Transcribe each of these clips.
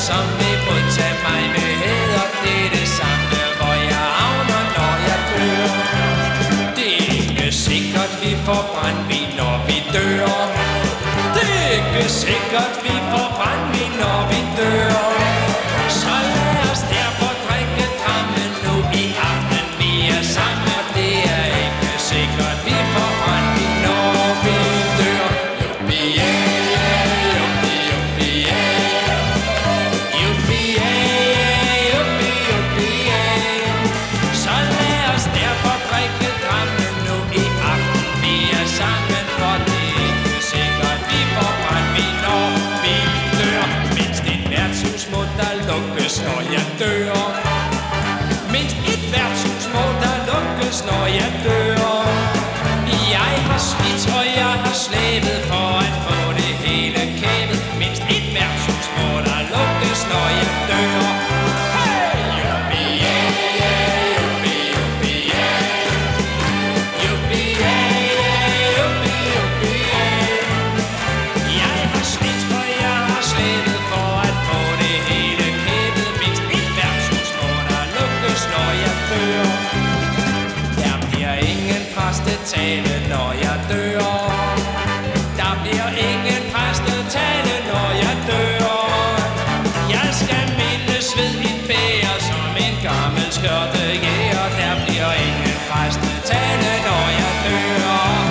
som vil modtage mig med hæder. Det er det samme, hvor jeg havner, når jeg dør. Det er ikke sikkert, vi får brandvin, når vi dør. Det er ikke sikkert, vi får brandvin, når vi dør. Så lad os derfor drikke drammen nu i aften, vi er sammen. Det er ikke sikkert, vi får brandvin, når vi dør. Så lad os derfor drikke drammen nu i aften, vi er sammen. For det er ikke sikkert, vi får brandvin, når vi dør. Mindst et værtshus må der lukkes, når jeg dør. Mindst et værtshus må der lukkes, når jeg dør. Jeg har slidt, og jeg har slæbet for at få det hele kævet. Mindst et værtshus må der lukkes, når jeg dør. Tale, når jeg dør. Der bliver ingen præstetale, når jeg dør. Jeg skal mindes ved et bære som en gammel skørtejæger. Der bliver ingen præstetale, når jeg dør.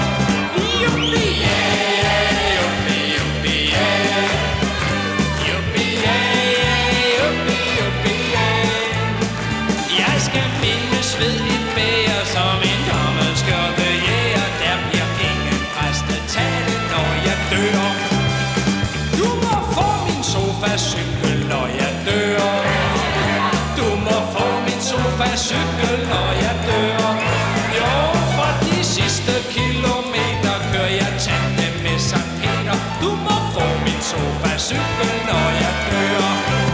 Jeg skal mindes ved et bære som en gammel skørtejæger. Der bliver ingen præstetale, når jeg dør. Du må få min sofacykel, når jeg dør. Du må få min sofacykel, når jeg dør. Jo, for de sidste kilometer kører jeg tandem med Sankt Peter. Du må få min sofacykel, når jeg dør.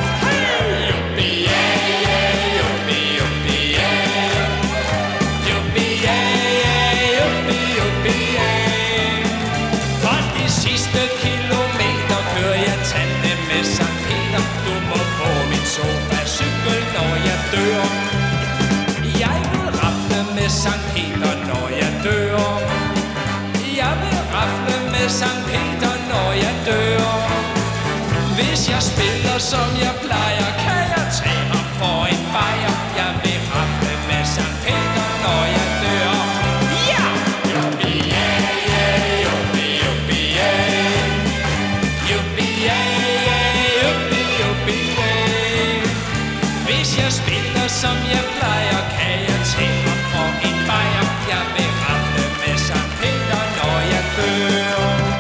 Sofacykel, når jeg dør. Jeg vil rafle med Sankt Peter, når jeg dør. Jeg vil rafle med Sankt Peter, når jeg dør. Hvis jeg spiller som jeg plejer, kan jeg tage ham for en bajer. Jeg vil rafle med Sankt Peter, når jeg dør. Ja! Hvis jeg spiller som jeg plejer, kan jeg tage ham for en bajer. Jeg vil rafle med Sankt Peter, når jeg dør.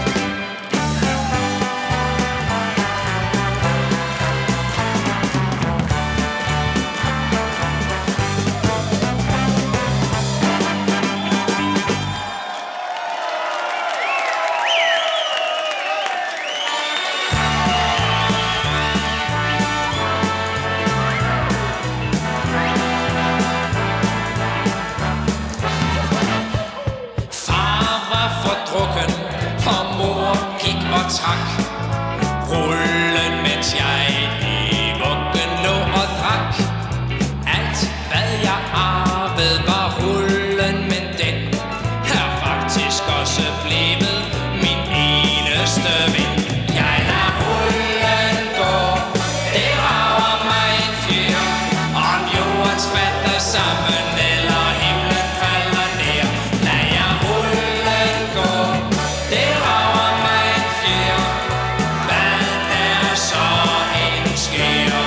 Trak rullen, mens jeg i vuggen lå og drak. Alt hvad jeg arvede var rullen, men den er faktisk også blevet min eneste ven. Jeg lader rullen gå, det rager mig en fjer. Om jorden splatter sammen eller himlen falder ned, lad jeg rullen gå, det rager mig en fjer. Hvad er så en sker?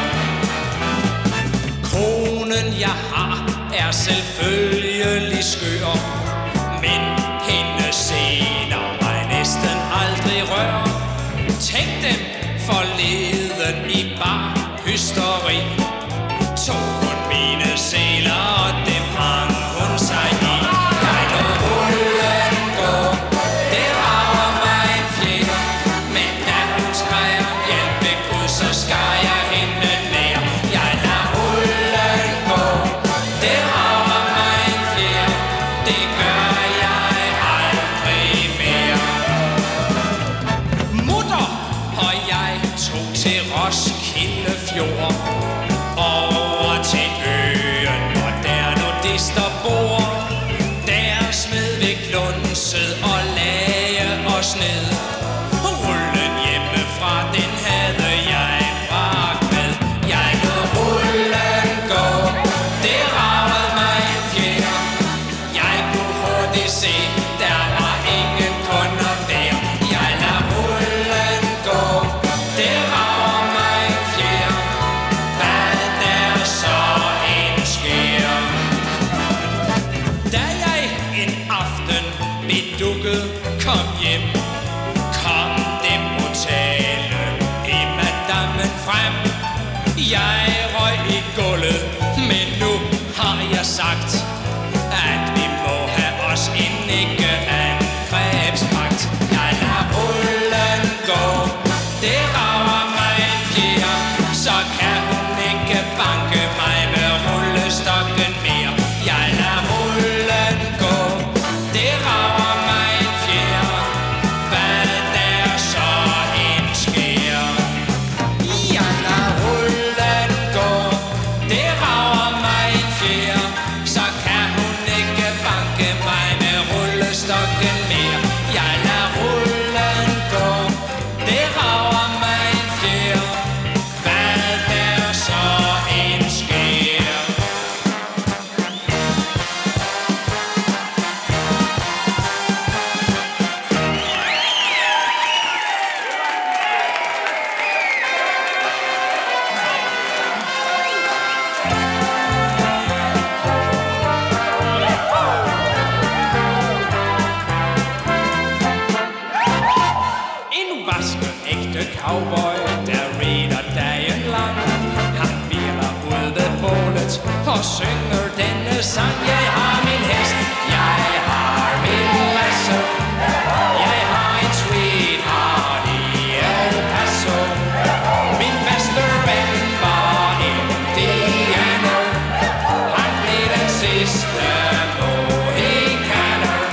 Konen jeg har er selvfølgelig skør, men hendes scener mig næsten aldrig rør. Tænk dem forleden i bar hysteri. Tog hun mine sæler, og dem hang hun sig i. Jeg lod rullen gå, det rager mig en fjer. Men da hun skreg om hjælp ved Gud, så skar jeg hende nær. Jeg lader rullen gå, det rager mig en fjer. Det gør jeg aldrig mere. Mutter og jeg tog til Roskilde jord. Over til øen, hvor der nudister bor. Der smed ved klunset og lage og sned. Rullen hjemmefra, den havde jeg bragt med. Jeg lod rullen gå, det ragede mig en fjer. Jeg kunne hurtigt se, der var ingen kunder der. Jeg lader rullen gå, det rager mig en fjer. Hvad der så end sker. Da jeg en aften bedukket kom hjem, kom det brutale i madammen frem. Jeg røg i gulvet, men nu har jeg sagt, at vi må have os en ikke-angrebspagt. Jeg lader rullen gå, det rager mig en fjer. Så kan hun ikke banke mig med rullestokken mere. Jeg lader rullen gå, det rager mig en fjer. Hvad der så end sker. Jeg lader rullen gå, det rager mig en fjer. Så kan hun ikke banke mig med rullestokken mere. Jeg lader rullen gå, det rager mig en fjer. Hvad der så end sker. En vaskeægte cowboy, der rider dagen lang. Han hviler ud ved bålet og synger denne sang. Jeg har min hest, jeg har min lasso. Jeg har en sweetheart i El Paso. Min bedste ven var indianer. Han blev den sidste mohikaner.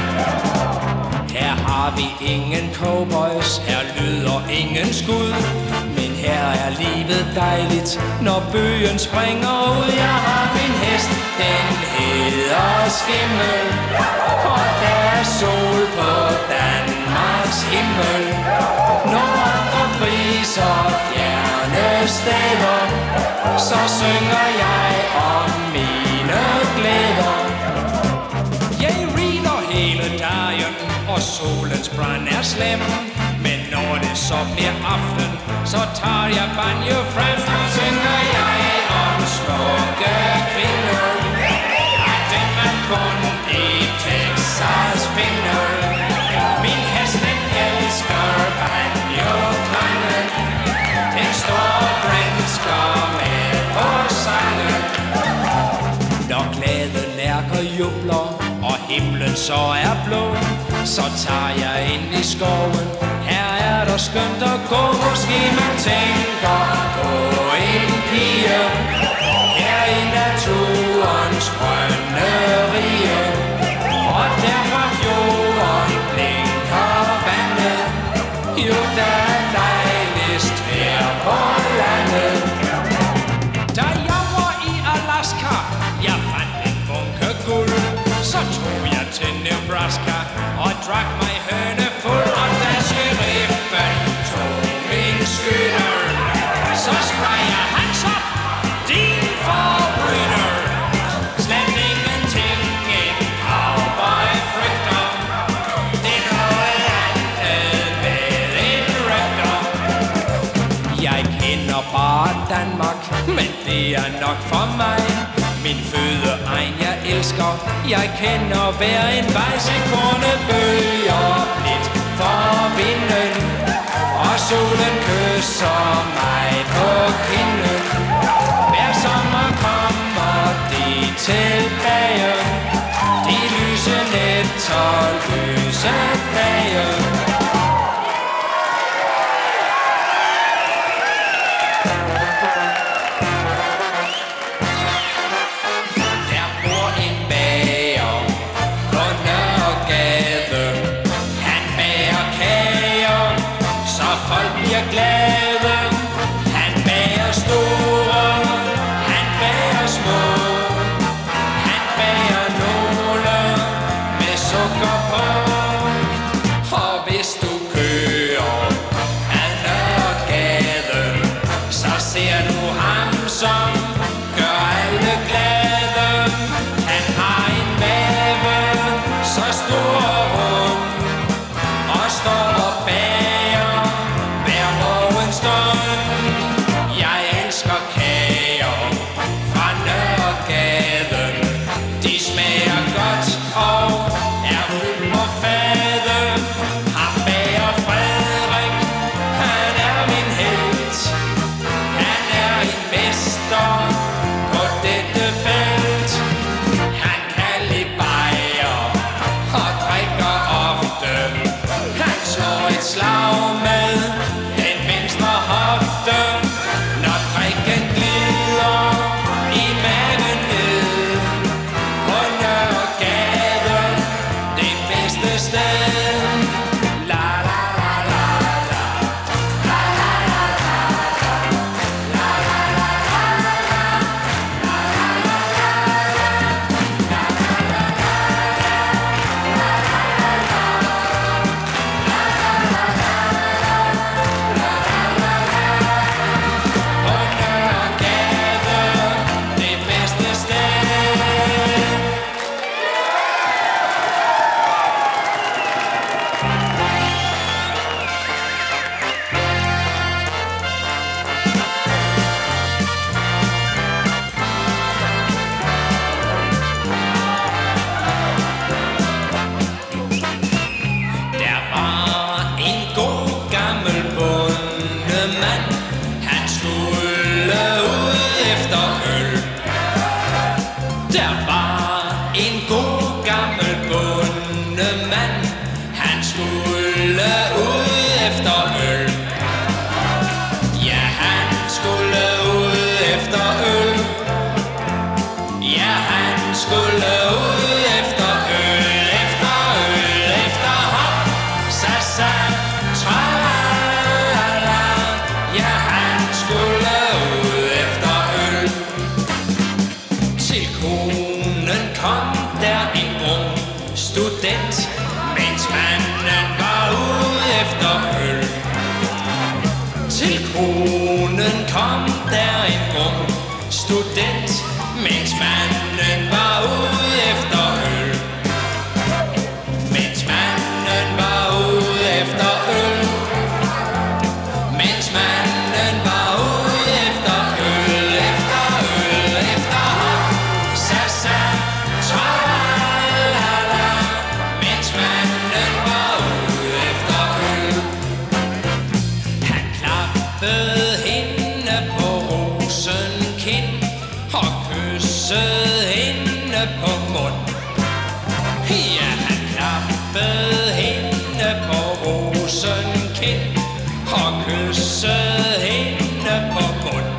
Her har vi ingen cowboys, her lyder ingen skud. Men her er livet dejligt, når bøgen springer ud. Jeg har min hest, den hedder Skimmel. Og der er sol på Danmarks himmel. Nord for briser fjerne steder, så synger jeg om mine glæder. Jeg rider hele dagen, og solens brand er slem. Men når det så bliver aften, så tager jeg banjo frem. Så synger jeg om smukke kvinder, at dem man kun i Texas finder. Min hest, den elsker banjo-klangen. Den står grinsker med på sangen. Når glade lærker jubler, og himlen så er blå, så tager jeg ind i skoven. Her er der skønt at gå. Måske man tænker på en pige her i naturens grønne rige. Og der fra fjorden blinker vandet. Jo, der er dejligst her på landet. Da jeg var i Alaska, jeg fandt en bunke guld. Så tog jeg til Nebraska og drak mig høne fuld. Og da sheriffen tog min skytter, så sprang jeg hans op, din forbryder. Slet ingenting en cowboy frygter. Det er noget andet med en rygter. Jeg kender bare Danmark, men det er nok for mig. Min fødeegn jeg elsker, jeg kender hver en vej. Se kornet bølger blidt for vinden, og solen kysser mig på kinden. Hver sommer kommer de tilbage, de lyse nætter, lyse dage. Folk bliver glade, han bager store ferskerkager fra Nørregade. De smager godt og er fyldt på fade. Ham bager Frederik, han er min helt. Han er en mester på dette felt. Han kan lide bajer og drikker ofte. Han slår et slag med den venstre hofte. Når drikken glider i maven ned på Nørregade, det bedste sted. La la la la la, la la la la la, la la la på Nørregade, det bedste sted. Der var en god gammel bondemand. Han skulle ud efter øl. Der var en god gammel bondemand. Han skulle ud efter øl. Ja, han skulle ud efter øl. Ja, han skulle ud efter øl, efter øl, efter hop, sa sa, tra-la-la. Ja, han skulle ud efter øl. Til konen kom der en ung student, mens manden var ude efter øl. Til konen kom der en ung student, mens manden var ude efter øl. Mens manden var ude efter øl. Mens manden var ude efter øl, efter øl, efter hop, sa sa, tra-la-la. Mens manden var ude efter øl. Han klappede hende på rosenkind og kyssede hende på mund. Ja, han klappede hende på rosenkind og kyssede hende på mund.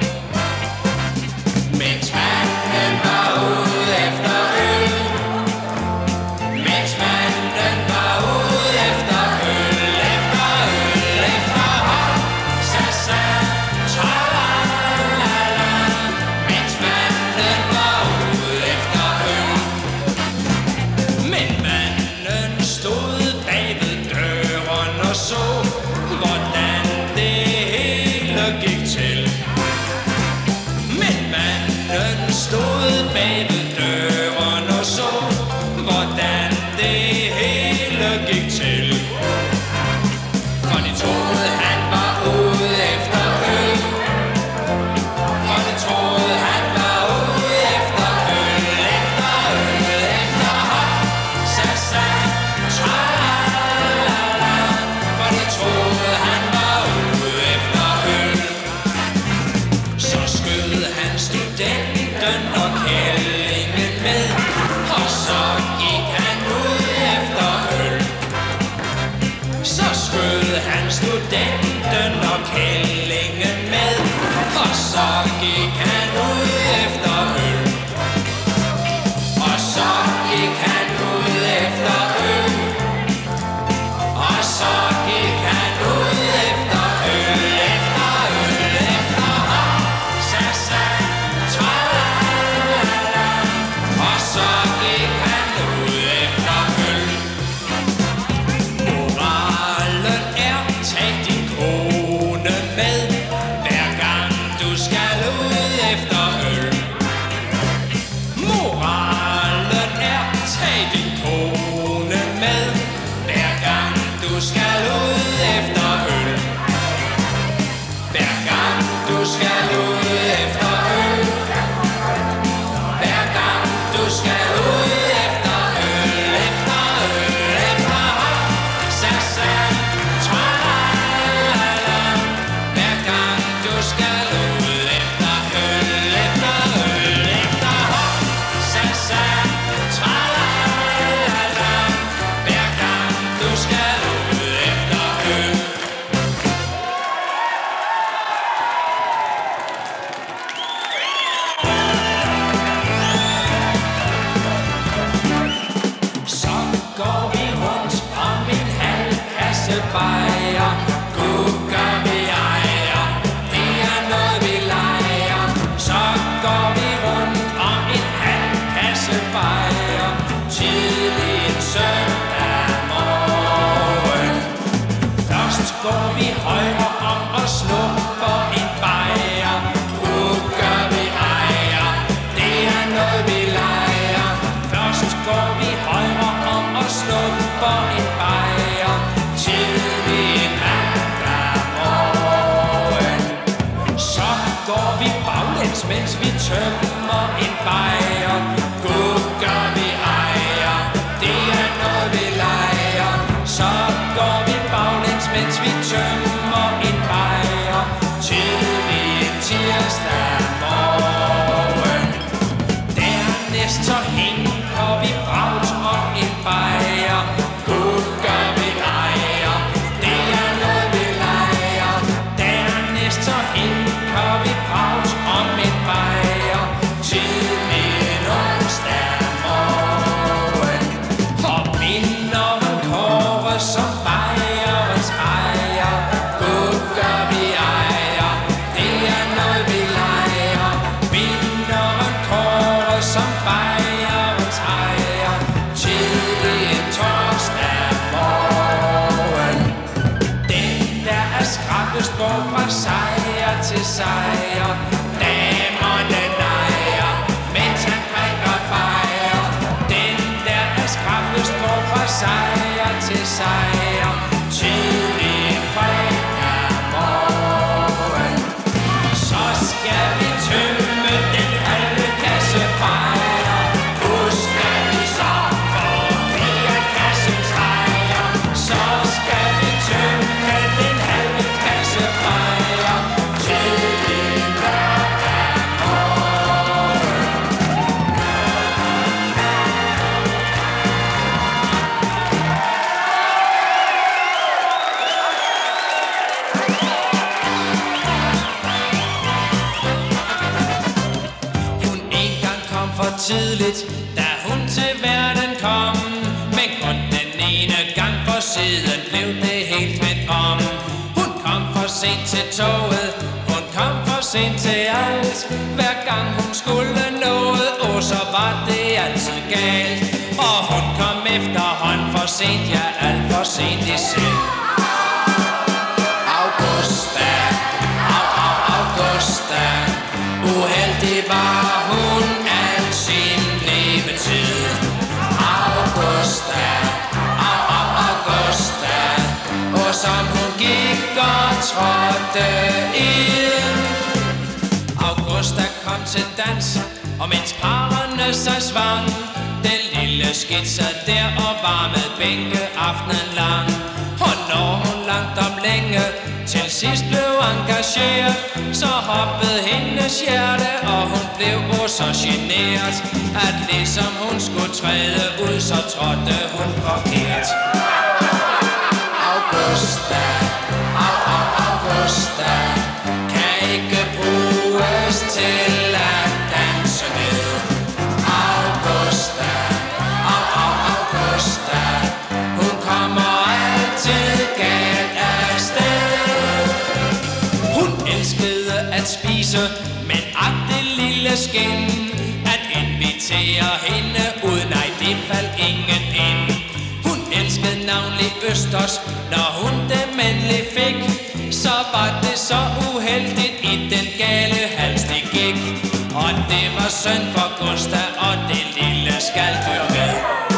Mens manden var ude efter øl. Mens manden var ude efter øl, efter øl, efter hop, sa sa, tra-la-la. Mens manden var ude efter øl. Men manden stod bag ved døren og så, hvordan det hele gik til. Men manden stod bag ved døren og så, hvordan det hele gik til. For de troede, han var ude efter øl. For de troede, han var ude efter øl, efter øl, efter hop, sa sa, tra-la-la. For de troede, han var ude efter øl. Så skød han studenten og kællingen med, og så gik han ud efter øl. Så skød han studenten og kællingen med, og så gik han ud efter øl. Og så gik han ud efter øl. Og så gik han ud efter øl, efter øl, efter hop, sa sa, tra-la-la. Og så gik han ud efter øl. Moralen er, tag din kone med, hver gang du skal ud baglæns, mens vi tømmer en bajer. Gugger vi ejer, det er noget vi leger. Så går vi baglæns, mens vi tømmer en bajer. Tidlig en tirsdag morgen. Dernæst så hænker vi bragt om en bajer. Gugger vi ejer, det er noget vi leger. Dernæst så hænker vi bragt om en bajer. Tidlig en onsdag morgen. Og vinderen kårer som bajerens ejer. Gugger vi ejer, det er noget vi leger. Vinderen kårer som bajerens ejer. Tidlig en torsdag morgen. Den der er skrappest går fra sejr til sejr. Damerne nejer, mens han drikker bajer. Den der er skrappest går fra sejr til sejr. Tidlig en fredag morgen. Så skal vi tømme den halve kasse bajer. Husk at vi så forbi at kassen streger. Så skal vi tømme den halve kasse bajer. Tidlig en lørdag morgen. Hun engang kom for tidligt, da hun til verden kom. Men kun den ene gang, for siden blev det helt vendt om. Hun kom for sent til toget, hun kom for sent til alt. Hver gang hun skulle noget, så var det altid galt. Og hun kom efterhånden for sent, ja alt for sent i seng. Augusta, Augusta, uheldig var hun al sin levetid. Augusta, Augusta, og som hun gik og trådte ind. Augusta kom til dans, og mens parerne sig svang, den lille skidt sad der og varmede bænke aftenen lang. Og når hun langt om længe til sidst blev engageret, så hoppede hendes hjerte, og hun blev så genert, at ligesom hun skulle træde ud, så trådte hun forkert. Augusta, Augusta, kan ikke bruges til at danse med. Augusta, Augusta, hun kommer altid galt afsted. Hun elskede at spise, men ak det lille skin. At invitere hende ud, nej det faldt ingen ind. Hun elskede navnlig østers, når hun dem endelig fik. Så var det så uheldigt, i den gale hals det gik. Og det var synd for Gusta og det lille skalddyr med.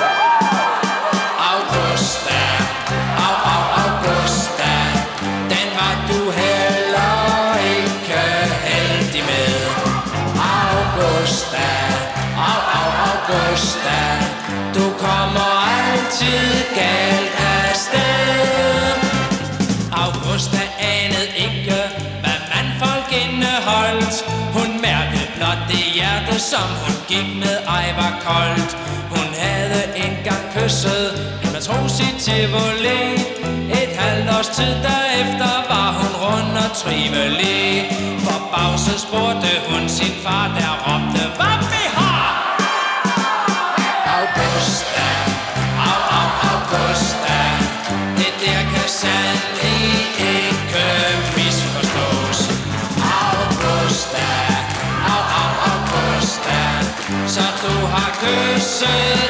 Augusta, Augusta, den var du heller ikke heldig med. Augusta, Augusta, du kommer altid galt afsted. Augusta anede ikke, hvad mandfolk indeholdt. Hun mærkede blot det hjerte, som hun gik med, ej var koldt. Hun havde engang kysset en matros i Tivoli. Et halvt års tid derefter var hun rund og trivelig. Forbavset spurgte hun sin far, der råbte, hvad vi har? Augusta, Augusta, det der kan sandelig ikke misforstås. Augusta, Augusta, så du har kysset